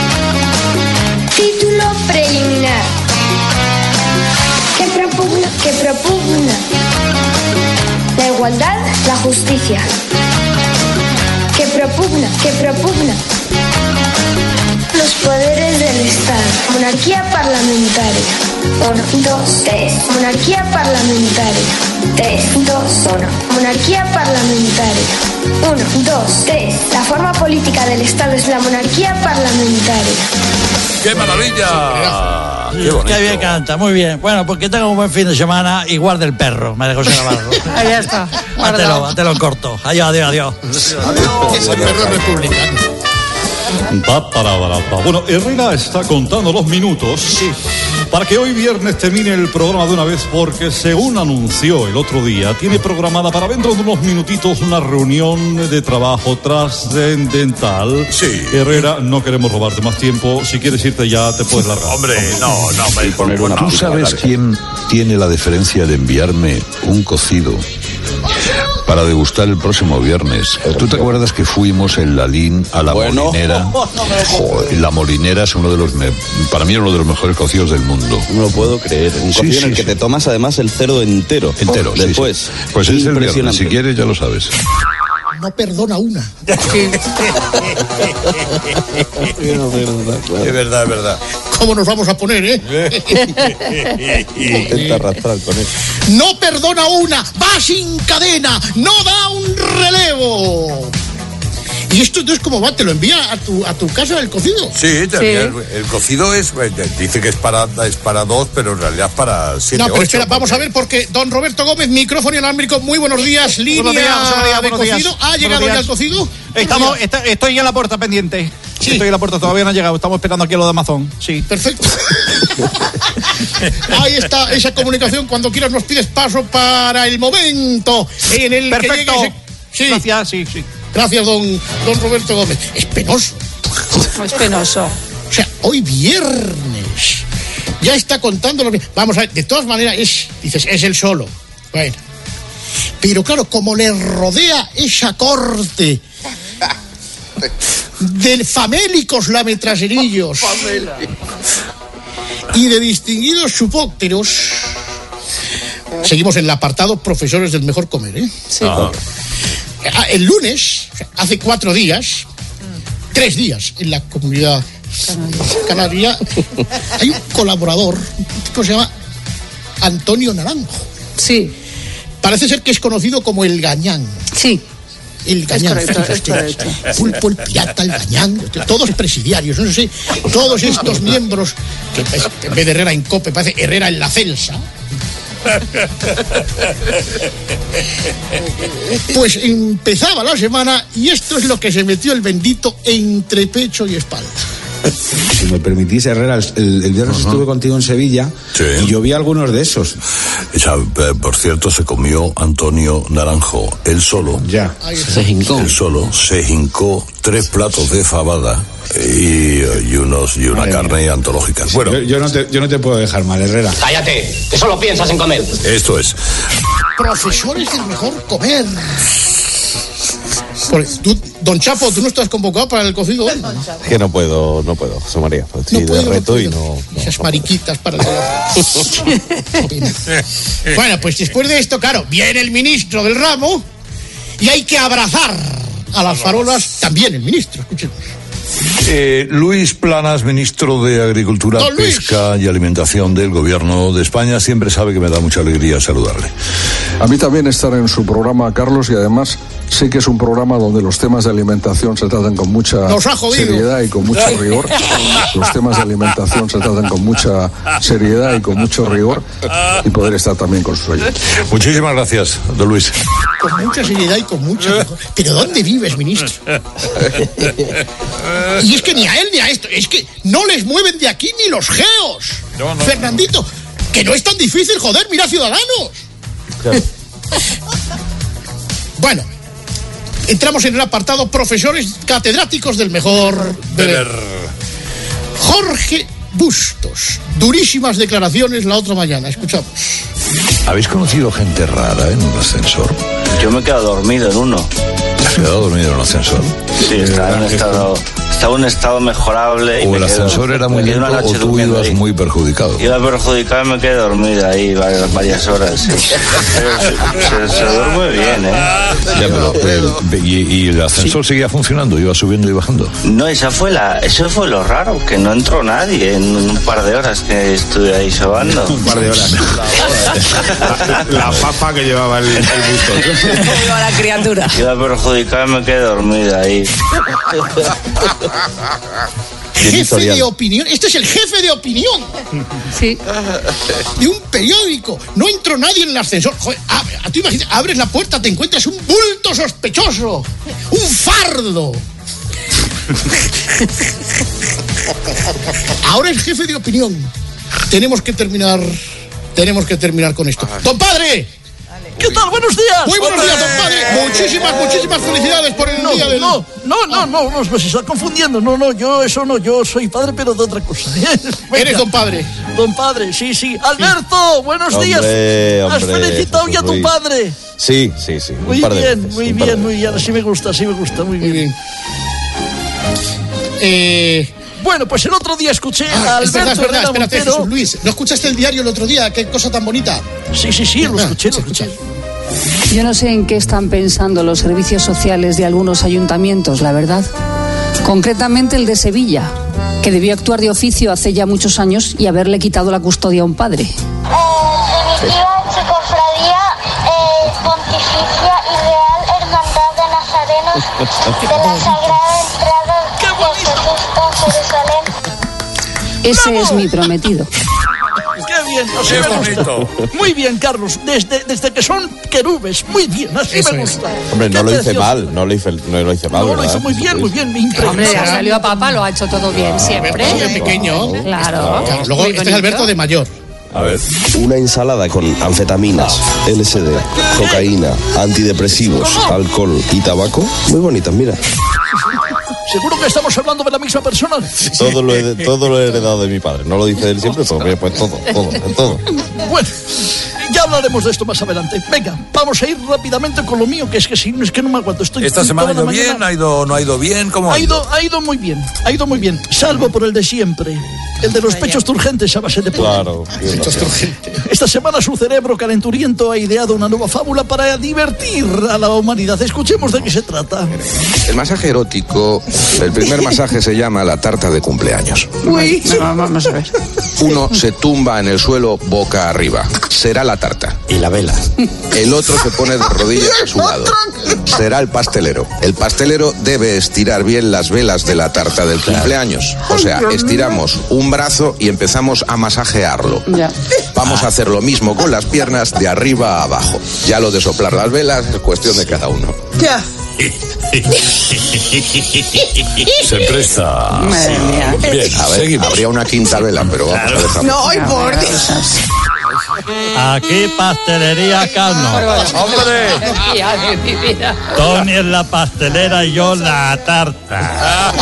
Speaker 18: Título preliminar. Que propugna, que propugna la igualdad, la justicia. Que propugna, que propugna los poderes del Estado. Monarquía parlamentaria. Uno, dos, tres. Monarquía parlamentaria. Tres, dos, uno. Monarquía parlamentaria. Uno, dos, tres. La forma política del Estado es la monarquía parlamentaria.
Speaker 3: ¡Qué maravilla! ¡Qué bonito!
Speaker 17: Qué bien canta, muy bien. Bueno, pues que tenga un buen fin de semana y guarde el perro, María José Navarro.
Speaker 9: Ahí ya está.
Speaker 17: Hátelo, hátelo en corto. Adiós, adiós, adiós.
Speaker 11: Es el perro republicano.
Speaker 15: Pa, para, para, pa. Bueno, Herrera está contando los minutos para que hoy viernes termine el programa de una vez, porque según anunció el otro día, tiene programada para dentro de unos minutitos una reunión de trabajo trascendental.
Speaker 3: Sí.
Speaker 15: Herrera, no queremos robarte más tiempo. Si quieres irte ya, te puedes largar.
Speaker 3: Hombre, no, no, me
Speaker 7: poner una
Speaker 3: ¿Tú sabes quién tiene la deferencia de enviarme un cocido para degustar el próximo viernes? ¿Tú te acuerdas que fuimos en Lalín a la
Speaker 7: Bueno.
Speaker 3: molinera? Joder, la molinera es uno de los, me- para mí, uno de los mejores cocidos del mundo.
Speaker 7: No lo puedo creer. Un
Speaker 3: Sí,
Speaker 7: cocido en
Speaker 3: sí,
Speaker 7: el que
Speaker 3: sí.
Speaker 7: te tomas además el cerdo entero.
Speaker 3: Entero, sí,
Speaker 7: Después.
Speaker 3: sí. Pues es el viernes, si quieres ya lo sabes.
Speaker 11: No perdona una.
Speaker 3: Es verdad, es verdad.
Speaker 11: ¿Cómo nos vamos a poner, eh?
Speaker 7: Intenta arrastrar con él.
Speaker 11: No perdona una, va sin cadena, no da un relevo. ¿Y esto entonces cómo va? ¿Te lo envía a tu, a tu casa el cocido?
Speaker 3: Sí, te-
Speaker 11: Sí.
Speaker 3: El, el cocido es, dice que es para, es para dos, pero en realidad es para siete,
Speaker 11: No, pero
Speaker 3: ocho,
Speaker 11: espera, vamos a ver porque don Roberto Gómez, micrófono inalámbrico, muy buenos días, línea
Speaker 19: Buenos días, buenos días,
Speaker 11: de
Speaker 19: buenos días.
Speaker 11: cocido. ¿Ha
Speaker 19: Buenos
Speaker 11: llegado ya
Speaker 19: días.
Speaker 11: el cocido?
Speaker 19: Estamos, está- estoy en la puerta pendiente.
Speaker 11: Sí.
Speaker 19: Estoy en la puerta, todavía no ha llegado. Estamos esperando aquí a lo de Amazon. Sí.
Speaker 11: Perfecto. Ahí está esa comunicación. Cuando quieras nos pides paso para el momento en el
Speaker 19: Perfecto.
Speaker 11: que llegue ese... Sí.
Speaker 19: Gracias, sí, sí.
Speaker 11: Gracias, don, don Roberto Gómez. Es penoso.
Speaker 4: Es penoso.
Speaker 11: O sea, hoy viernes. Ya está contando los... Vamos a ver, de todas maneras, es, dices, es el solo. Bueno. Pero claro, como le rodea esa corte de famélicos lametraserillos y de distinguidos chupócteros, seguimos en el apartado profesores del mejor comer, ¿eh?
Speaker 4: Sí.
Speaker 11: Ah, el lunes, o sea, hace cuatro días, tres días en la comunidad canaria, hay un colaborador, un tipo que se llama Antonio Naranjo.
Speaker 4: Sí.
Speaker 11: Parece ser que es conocido como el Gañán.
Speaker 4: Sí.
Speaker 11: El Gañán.
Speaker 4: Es correcto, es
Speaker 11: Fíjate,
Speaker 4: correcto.
Speaker 11: Pulpo, el pirata, el Gañán, todos presidiarios, no sé, todos estos miembros, que en vez de Herrera en Cope, parece Herrera en la Celsa. Pues empezaba la semana y esto es lo que se metió el bendito entre pecho y espalda.
Speaker 20: Si me permitís, Herrera, el, el viernes uh-huh. estuve contigo en Sevilla sí. y yo vi algunos de esos.
Speaker 3: Esa, por cierto, se comió Antonio Naranjo, él solo.
Speaker 20: Ya.
Speaker 3: Se hincó. Él solo se hincó tres platos de fabada y, y, unos, y una Ay, carne mía. antológica.
Speaker 20: Sí,
Speaker 3: bueno,
Speaker 20: yo, yo, no te, yo no te puedo dejar mal, Herrera.
Speaker 21: Cállate, que solo piensas en comer.
Speaker 3: Esto es.
Speaker 11: Profesores del mejor comer. Tú, don Chapo, ¿tú no estás convocado para el cocido hoy?
Speaker 7: Es que no puedo, no puedo, José María. Estoy no puedo, de reto no y no... no
Speaker 11: Esas no mariquitas para... Bueno, pues después de esto, claro, viene el ministro del ramo y hay que abrazar a las farolas también el ministro, escuchemos.
Speaker 3: Eh, Luis Planas, ministro de Agricultura, Don Pesca Luis. y Alimentación del Gobierno de España, siempre sabe que me da mucha alegría saludarle.
Speaker 22: A mí también estar en su programa, Carlos, y además sé que es un programa donde los temas de alimentación se tratan con mucha seriedad y con mucho rigor. Los temas de alimentación se tratan con mucha seriedad y con mucho rigor, y poder estar también con sus oyentes.
Speaker 3: Muchísimas gracias, don Luis.
Speaker 11: Con mucha seriedad y con mucho rigor. ¿Pero dónde vives, ministro? Y es que ni a él ni a esto, es que no les mueven de aquí ni los geos. No, no. Fernandito, que no es tan difícil, joder, mira Ciudadanos. Claro. Bueno, entramos en el apartado profesores catedráticos del mejor beber. Jorge Bustos, durísimas declaraciones la otra mañana, escuchamos.
Speaker 3: ¿Habéis conocido gente rara en un ascensor?
Speaker 23: Yo me he quedado dormido en uno.
Speaker 3: ¿Has quedado dormido en un ascensor?
Speaker 23: Sí, estaba en un estado, estaba en un estado mejorable. Y
Speaker 3: o el ascensor quedo, era muy lento o tú ibas ahí. Muy perjudicado.
Speaker 23: Iba perjudicado y me quedé dormido ahí varias, varias horas. Sí. Pero se, se, se duerme bien, ¿eh?
Speaker 3: Ya, pero, pero, y, ¿Y el ascensor sí. seguía funcionando? ¿Iba subiendo y bajando?
Speaker 23: No, esa fue la, eso fue lo raro, que no entró nadie en un par de horas que estuve ahí sobando.
Speaker 20: Un par de horas. la, la papa que llevaba el, el busto.
Speaker 4: La criatura.
Speaker 23: Iba perjudicado y me quedé dormido ahí.
Speaker 11: Jefe de opinión, este es el jefe de opinión.
Speaker 4: Sí.
Speaker 11: De un periódico. No entró nadie en el ascensor. Joder, abre, tú imaginas, abres la puerta, te encuentras un bulto sospechoso. Un fardo. Ahora es jefe de opinión. Tenemos que terminar. Tenemos que terminar con esto. ¡Don Padre!
Speaker 24: ¿Qué tal? Buenos días.
Speaker 11: Muy buenos días, don Padre. Muchísimas, muchísimas felicidades por el
Speaker 24: no,
Speaker 11: día del...
Speaker 24: No, no, no, no, no, no, se está confundiendo. No, no, yo eso no, yo soy padre, pero de otra cosa.
Speaker 11: ¿Eres don Padre?
Speaker 24: Don Padre, sí, sí. Alberto, buenos
Speaker 7: hombre,
Speaker 24: días.
Speaker 7: Hombre,
Speaker 24: ¿Has felicitado ya a tu padre?
Speaker 7: Sí, sí, sí.
Speaker 24: Muy
Speaker 7: un par de
Speaker 24: bien,
Speaker 7: veces,
Speaker 24: muy bien, muy bien. Así me gusta, así me gusta, muy bien. Muy bien.
Speaker 11: Eh...
Speaker 24: Bueno, pues el otro día escuché
Speaker 11: ah,
Speaker 24: a Alberto
Speaker 11: es verdad, es verdad, espérate,
Speaker 24: Montero.
Speaker 11: Jesús Luis, ¿no escuchaste el diario el otro día? Qué cosa tan bonita.
Speaker 24: Sí, sí, sí, lo escuché, lo escuché.
Speaker 4: Yo no sé en qué están pensando los servicios sociales de algunos ayuntamientos, la verdad. Concretamente el de Sevilla, que debió actuar de oficio hace ya muchos años y haberle quitado la custodia a un padre.
Speaker 18: Eh, primitiva Archicofradía eh, Pontificia y Real Hermandad de Nazarenos de la Sagrada Entrada de Jesús en Jerusalén.
Speaker 4: Ese
Speaker 24: ¡Bravo!
Speaker 4: Es mi prometido.
Speaker 24: ¡Qué bien! Así me gusta. Muy bien, Carlos. Desde, desde que son querubes. Muy bien, así Eso me gusta.
Speaker 7: Es. Hombre, no lo hice precioso. mal. No lo hice, no lo hice mal,
Speaker 24: No,
Speaker 7: ¿verdad?
Speaker 24: lo hizo muy bien, muy bien. Me
Speaker 4: Hombre, ya salió a papá, lo ha hecho todo bien siempre.
Speaker 11: De pequeño.
Speaker 4: Claro.
Speaker 11: Claro. Luego, este es Alberto de mayor.
Speaker 7: A ver.
Speaker 13: Una ensalada con anfetaminas, L S D, cocaína, antidepresivos, alcohol y tabaco. Muy bonitas, mira.
Speaker 24: ¿Seguro que estamos hablando de la misma persona?
Speaker 7: Todo lo he, todo lo he heredado de mi padre. No lo dice él siempre, pero pues todo, todo, todo.
Speaker 24: Bueno, ya hablaremos de esto más adelante. Venga, vamos a ir rápidamente con lo mío, que es que si no es que no me aguanto. Estoy
Speaker 3: ¿Esta semana ha ido bien? ¿Ha ido, no ha ido bien? ¿Cómo ha ido?
Speaker 24: Ha ido muy bien, ha ido muy bien, salvo por el de siempre. El de los pechos turgentes a base de pollo.
Speaker 7: Claro.
Speaker 11: Pechos turgentes.
Speaker 24: Esta semana su cerebro calenturiento ha ideado una nueva fábula para divertir a la humanidad. Escuchemos de qué se trata.
Speaker 13: El masaje erótico, el primer masaje se llama la tarta de cumpleaños.
Speaker 24: Uy.
Speaker 4: No, vamos a ver.
Speaker 13: Uno se tumba en el suelo boca
Speaker 5: boca arriba. Será la tarta.
Speaker 14: Y la vela.
Speaker 5: El otro se pone de rodillas a su lado. Será el pastelero. El pastelero debe estirar bien las velas de la tarta del cumpleaños. O sea, estiramos un brazo y empezamos a masajearlo.
Speaker 4: Ya.
Speaker 5: Vamos a hacer lo mismo con las piernas de arriba a abajo. Ya lo de soplar las velas es cuestión de cada uno.
Speaker 6: Ya.
Speaker 3: Se presta.
Speaker 6: Madre mía.
Speaker 5: Bien, a ver, seguimos. Habría una quinta vela, pero vamos a dejarlo.
Speaker 6: No, ay, por Dios.
Speaker 15: Aquí pastelería Carlos.
Speaker 3: ¡Hombre!
Speaker 15: Tony es la pastelera y yo la tarta.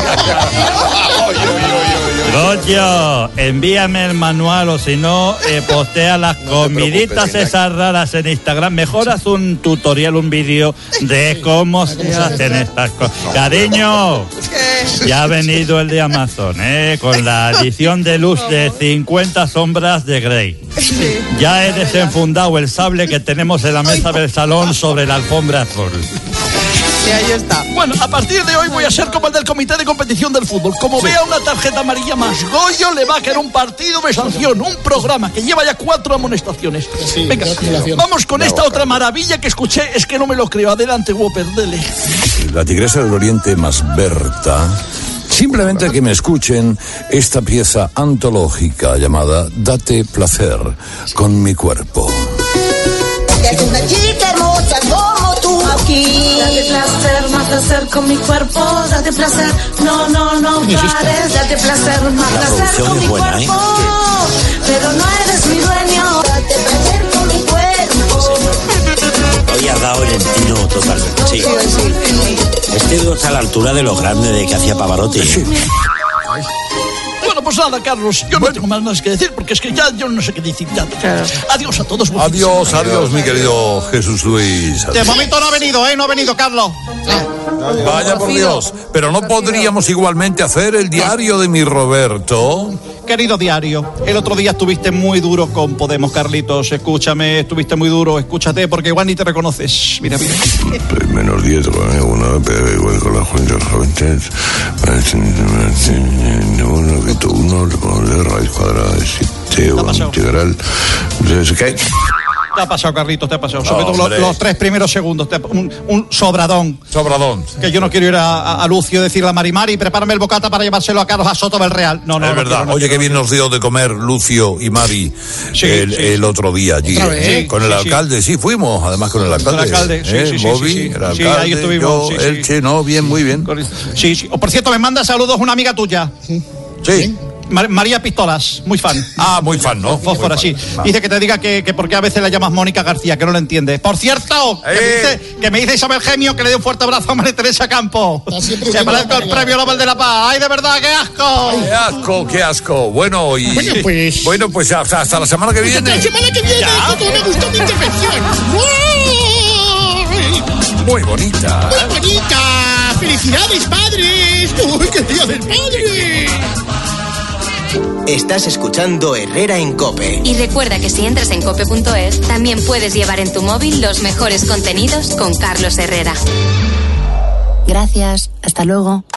Speaker 15: Goyo, envíame el manual o si no, eh, postea las comiditas esas raras en Instagram. Mejor haz un tutorial, un vídeo de cómo se hacen estas cosas. Cariño, ya ha venido el de Amazon, ¿eh? Con la edición de luz de cincuenta sombras de Grey. Ya he desenfundado el sable que tenemos en la mesa del salón sobre la alfombra azul.
Speaker 24: Sí, ahí está. Bueno, a partir de hoy voy a ser como el del comité de competición del fútbol. Como sí. Vea una tarjeta amarilla más Goyo, le va a caer un partido de sanción, un programa que lleva ya cuatro amonestaciones. Sí, venga, vamos con esta otra maravilla que escuché, es que no me lo creo. Adelante, Whopper, dele.
Speaker 3: La tigresa del Oriente más Berta. Simplemente que me escuchen esta pieza antológica llamada Date placer con mi cuerpo.
Speaker 6: Es una chica hermosa como tú aquí. Date placer, más placer con mi cuerpo. Date placer, no, no, no pares. Date placer, más placer con mi cuerpo. ¿Eh? Pero no eres mi dueño. Date placer con mi cuerpo.
Speaker 14: Hoy has dado el tino totalmente. Sí. Este no está a la altura de lo grande de que hacía Pavarotti. Sí.
Speaker 24: Bueno, pues nada, Carlos, yo no tengo más nada que decir porque es que ya yo no sé qué decir ya. Adiós a todos.
Speaker 3: Adiós, adiós, mi querido Jesús Luis.
Speaker 19: De momento no ha venido, ¿eh? No ha venido, Carlos.
Speaker 3: Vaya por Dios. Pero no podríamos igualmente hacer el diario de mi Roberto.
Speaker 19: Querido diario, el otro día estuviste muy duro con Podemos, Carlitos. Escúchame, estuviste muy duro, escúchate, porque igual ni te reconoces. Mira, mira.
Speaker 8: Menos diez con alguna, pero igual con las cuentas jóvenes. Uno que tú, uno le raíz cuadrada de siete o integral. ¿Qué?
Speaker 19: Te ha pasado, Carlitos, te ha pasado. Sobre todo los, los tres primeros segundos. Te ha, un, un sobradón.
Speaker 3: Sobradón.
Speaker 19: Que yo no quiero ir a, a, a Lucio decirle a Marimari, prepárame el bocata para llevárselo a Carlos a Soto del Real. No, no.
Speaker 3: Es
Speaker 19: no
Speaker 3: verdad.
Speaker 19: Quiero, no
Speaker 3: Oye,
Speaker 19: quiero,
Speaker 3: qué bien
Speaker 19: no.
Speaker 3: nos dio de comer Lucio y Mari sí, el, sí, el otro día allí. Eh, con el sí, alcalde, sí. sí, fuimos. Además con el alcalde.
Speaker 19: Con el alcalde, sí,
Speaker 3: eh,
Speaker 19: sí, sí.
Speaker 3: Bobby,
Speaker 19: sí, sí.
Speaker 3: el alcalde,
Speaker 19: sí, ahí estuvimos.
Speaker 3: Yo,
Speaker 19: sí,
Speaker 3: Elche,
Speaker 19: sí.
Speaker 3: no, bien, muy bien.
Speaker 19: Sí, sí. O, por cierto, me manda saludos una amiga tuya.
Speaker 3: Sí. Sí.
Speaker 19: Mar- María Pistolas, muy fan.
Speaker 3: Ah, muy fan, ¿no?
Speaker 19: Fósfora, sí.
Speaker 3: Ah.
Speaker 19: Dice que te diga que, que por qué a veces la llamas Mónica García, que no lo entiendes. Por cierto, que,
Speaker 3: Eh.
Speaker 19: me dice, que me dice Isabel Gemio que le dé un fuerte abrazo a María Teresa Campo. Que parezca el premio Nobel de la Paz. ¡Ay, de verdad, qué asco!
Speaker 3: ¡Qué asco, qué asco! Bueno, y...
Speaker 11: Bueno, pues...
Speaker 3: Bueno, pues hasta, hasta la semana que viene.
Speaker 11: Hasta la semana que viene,
Speaker 3: ¿Ya?
Speaker 11: que me gustó mi intervención. ¡Wow!
Speaker 3: Muy bonita.
Speaker 11: ¡Muy bonita! ¡Felicidades, padres! ¡Uy, qué día del padre!
Speaker 10: Estás escuchando Herrera en COPE.
Speaker 25: Y recuerda que si entras en cope punto es, también puedes llevar en tu móvil los mejores contenidos con Carlos Herrera.
Speaker 26: Gracias. Hasta luego.